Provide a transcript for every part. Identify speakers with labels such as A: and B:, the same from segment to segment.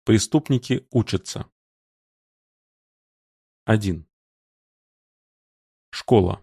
A: Преступники учатся. 1. Школа.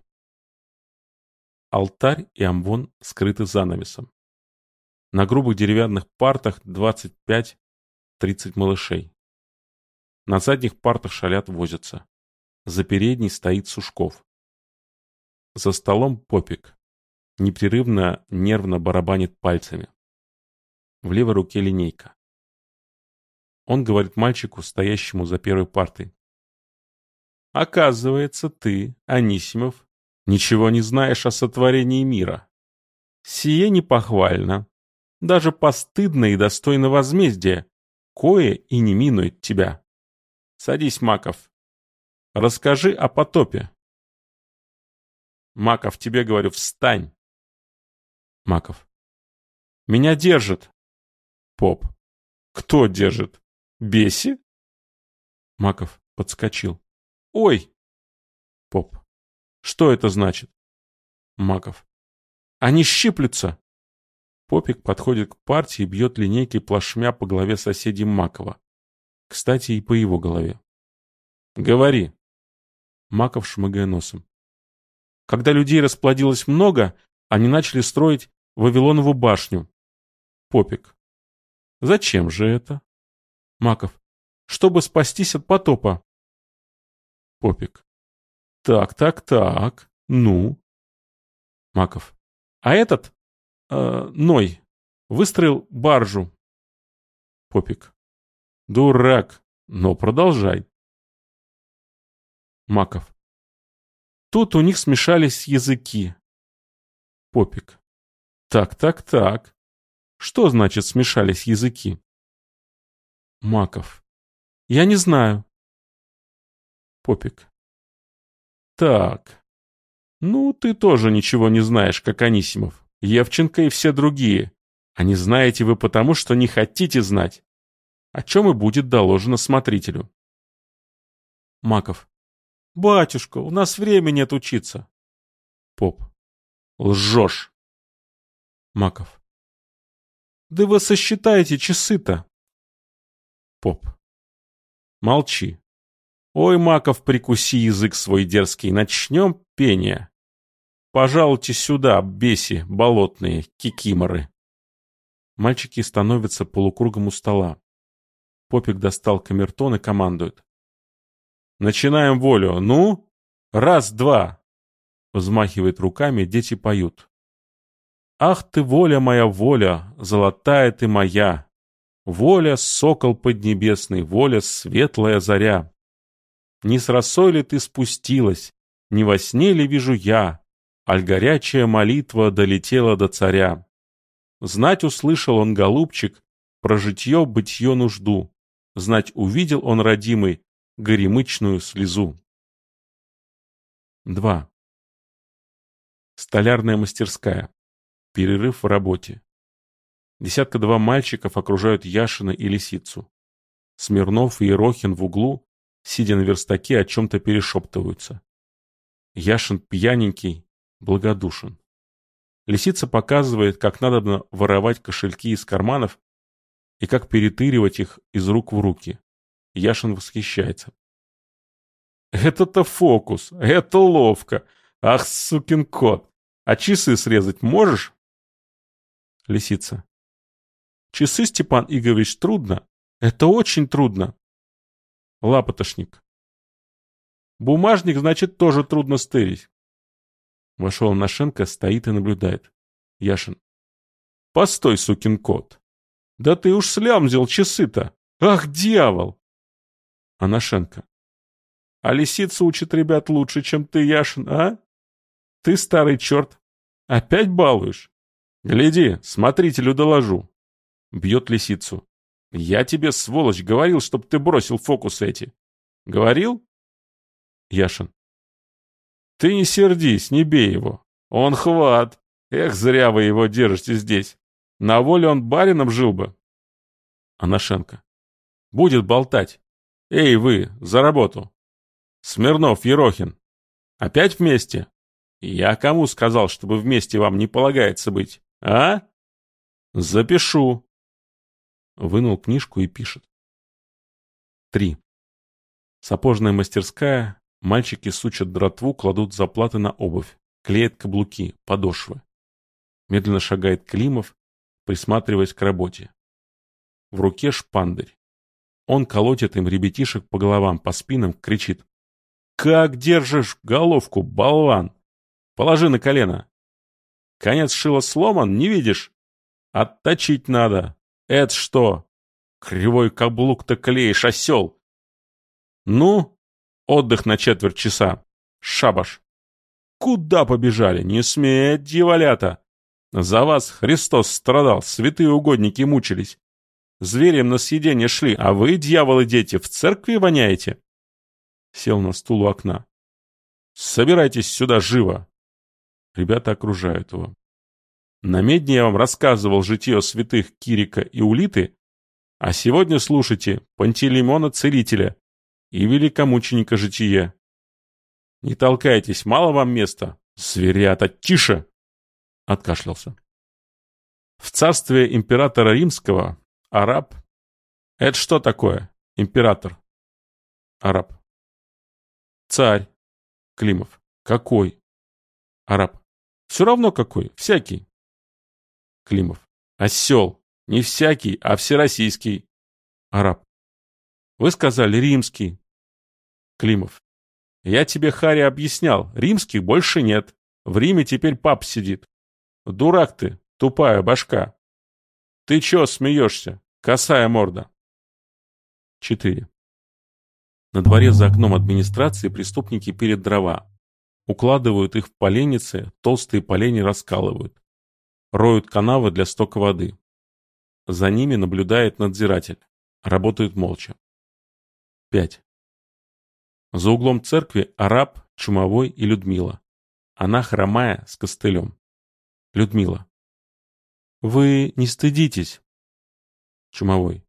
A: Алтарь и амвон скрыты занавесом. На грубых деревянных партах 25-30 малышей. На задних партах шалят, возятся. За передней стоит Сушков. За столом Попик. Непрерывно, нервно барабанит пальцами. В левой руке линейка. Он говорит мальчику, стоящему за первой партой. «Оказывается, ты, Анисимов, ничего не знаешь о сотворении мира. Сие непохвально, даже постыдно и достойно возмездия, кое и не минует тебя. Садись, Маков. Расскажи о потопе». «Маков, тебе говорю, встань!» Маков. «Меня держит!» Поп. «Кто держит? Беси?» Маков подскочил. «Ой!» Поп. «Что это значит?» Маков. «Они щиплются!» Попик подходит к партии и бьет линейкой плашмя по голове соседей Макова. Кстати, и по его голове. «Говори!» Маков, шмыгая носом. «Когда людей расплодилось много, они начали строить Вавилонову башню». Попик. «Зачем же это?» Маков. «Чтобы спастись от потопа». Попик. Так. Ну?» Маков. «А этот, Ной, выстроил баржу». Попик. «Дурак, но продолжай». Маков. «Тут у них смешались языки». Попик. Так. Что значит смешались языки?» Маков. «Я не знаю». Попик. «Так. Ну, ты тоже ничего не знаешь, как Анисимов, Евченко и все другие. А не знаете вы потому, что не хотите знать. О чем и будет доложено смотрителю». Маков. «Батюшка, у нас времени нет учиться». Поп. «Лжешь». Маков. «Да вы сосчитайте часы-то». Поп. «Молчи. Ой, Маков, прикуси язык свой дерзкий, начнем пение. Пожалуйте сюда, беси, болотные, кикиморы». Мальчики становятся полукругом у стола. Попик достал камертон и командует. «Начинаем волю. Ну? Раз, два!» Взмахивает руками, дети поют. «Ах ты, воля моя, воля, золотая ты моя! Воля, сокол поднебесный, воля, светлая заря! Не с росой ли ты спустилась, не во сне ли вижу я, аль горячая молитва долетела до царя? Знать услышал он, голубчик, про житье-бытье нужду, знать увидел он, родимый, горемычную слезу». 2. Столярная мастерская. Перерыв в работе. 2 мальчиков окружают Яшина и Лисицу. Смирнов и Ерохин в углу, сидя на верстаке, о чем-то перешептываются. Яшин пьяненький, благодушен. Лисица показывает, как надо воровать кошельки из карманов и как перетыривать их из рук в руки. Яшин восхищается. «Это-то фокус, это ловко! Ах, сукин кот! А часы срезать можешь?» Лисица. «Часы, Степан Игоревич, трудно. Это очень трудно». Лапотошник. «Бумажник, значит, тоже трудно стырить». Вошел Анашенко, стоит и наблюдает. Яшин. «Постой, сукин кот! Да ты уж слямзил часы-то! Ах, дьявол!» Анашенко. «А лисица учит ребят лучше, чем ты, Яшин, а? Ты, старый черт, опять балуешь? Гляди, смотрителю доложу». Бьет лисицу. «Я тебе, сволочь, говорил, чтоб ты бросил фокусы эти. Говорил?» Яшин. «Ты не сердись, не бей его. Он хват. Эх, зря вы его держите здесь. На воле он барином жил бы». Анашенко. «Будет болтать. Эй, вы, за работу. Смирнов, Ерохин. Опять вместе? Я кому сказал, чтобы вместе вам не полагается быть, а? Запишу». Вынул книжку и пишет. 3. Сапожная мастерская. Мальчики сучат дратву, кладут заплаты на обувь, клеят каблуки, подошвы. Медленно шагает Климов, присматриваясь к работе. В руке шпандырь. Он колотит им ребятишек по головам, по спинам, кричит: «Как держишь головку, болван? Положи на колено. Конец шила сломан, не видишь? Отточить надо. Это что? Кривой каблук-то клеишь, осел. Ну, отдых на четверть часа. Шабаш. Куда побежали? Не сметь, дьяволята! За вас Христос страдал, святые угодники мучились. Зверям на съедение шли, а вы, дьяволы-дети, в церкви воняете?» Сел на стул у окна. «Собирайтесь сюда живо!» Ребята окружают его. На медне я вам рассказывал житие святых Кирика и Улиты, а сегодня слушайте Пантелеймона Целителя и великомученика житие. Не толкайтесь, мало вам места. Зверята, тише!» Откашлялся. В царстве императора Римского араб... Это что такое, император? Араб. Царь. Климов. Какой? Араб. Все равно какой, всякий. Климов. Осел. Не всякий, а всероссийский. Араб. Вы сказали римский. Климов. Я тебе, Харри, объяснял, римских больше нет. В Риме теперь пап сидит. Дурак ты, тупая башка. Ты чё смеешься, косая морда? 4. На дворе за окном администрации преступники пилят дрова. Укладывают их в поленницы, толстые поленья раскалывают. Роют канавы для стока воды. За ними наблюдает надзиратель. Работают молча. 5. За углом церкви араб, Чумовой и Людмила. Она хромая, с костылем. Людмила. Вы не стыдитесь? Чумовой.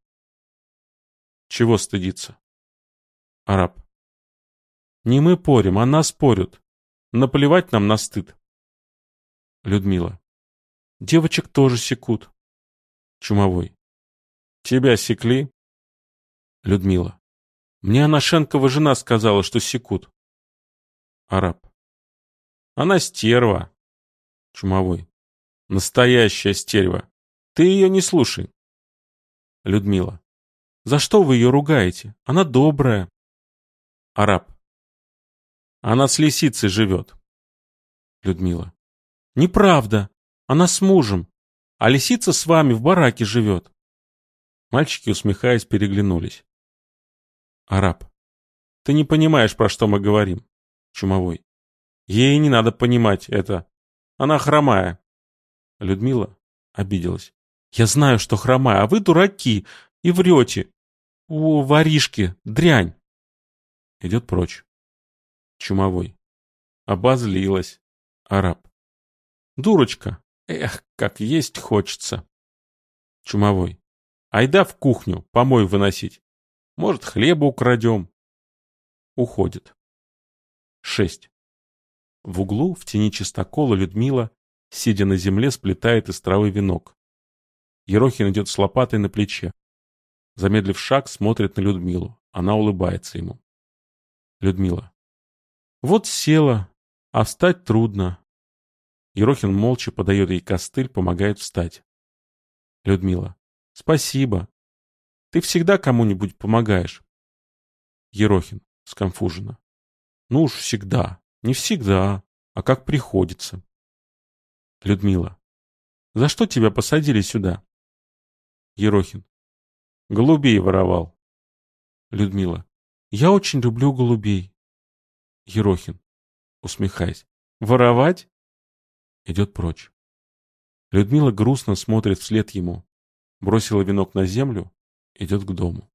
A: Чего стыдиться? Араб. Не мы порем, она спорят. Наплевать нам на стыд. Людмила. Девочек тоже секут. Чумовой. Тебя секли? Людмила. Мне Анашенкова жена сказала, что секут. Араб. Она стерва. Чумовой. Настоящая стерва. Ты ее не слушай. Людмила. За что вы ее ругаете? Она добрая. Араб. Она с лисицей живет. Людмила. Неправда. Она с мужем. А лисица с вами в бараке живет. Мальчики, усмехаясь, переглянулись. Араб. Ты не понимаешь, про что мы говорим. Чумовой. Ей не надо понимать это. Она хромая. Людмила обиделась. Я знаю, что хромая, а вы дураки и врете. О, воришки, дрянь. Идет прочь. Чумовой. Обозлилась. Араб. Дурочка. Эх, как есть хочется. Чумовой. Айда в кухню, помой выносить. Может, хлеба украдем. Уходит. 6. В углу, в тени чистокола, Людмила, сидя на земле, сплетает из травы венок. Ерохин идет с лопатой на плече. Замедлив шаг, смотрит на Людмилу. Она улыбается ему. Людмила. Вот села, а встать трудно. Ерохин молча подает ей костыль, помогает встать. Людмила. Спасибо. Ты всегда кому-нибудь помогаешь. Ерохин сконфуженно. Ну уж всегда. Не всегда, а как приходится. Людмила. За что тебя посадили сюда? Ерохин. Голубей воровал. Людмила. Я очень люблю голубей. Ерохин, усмехаясь. Воровать? Идет прочь. Людмила грустно смотрит вслед ему. Бросила венок на землю, идет к дому.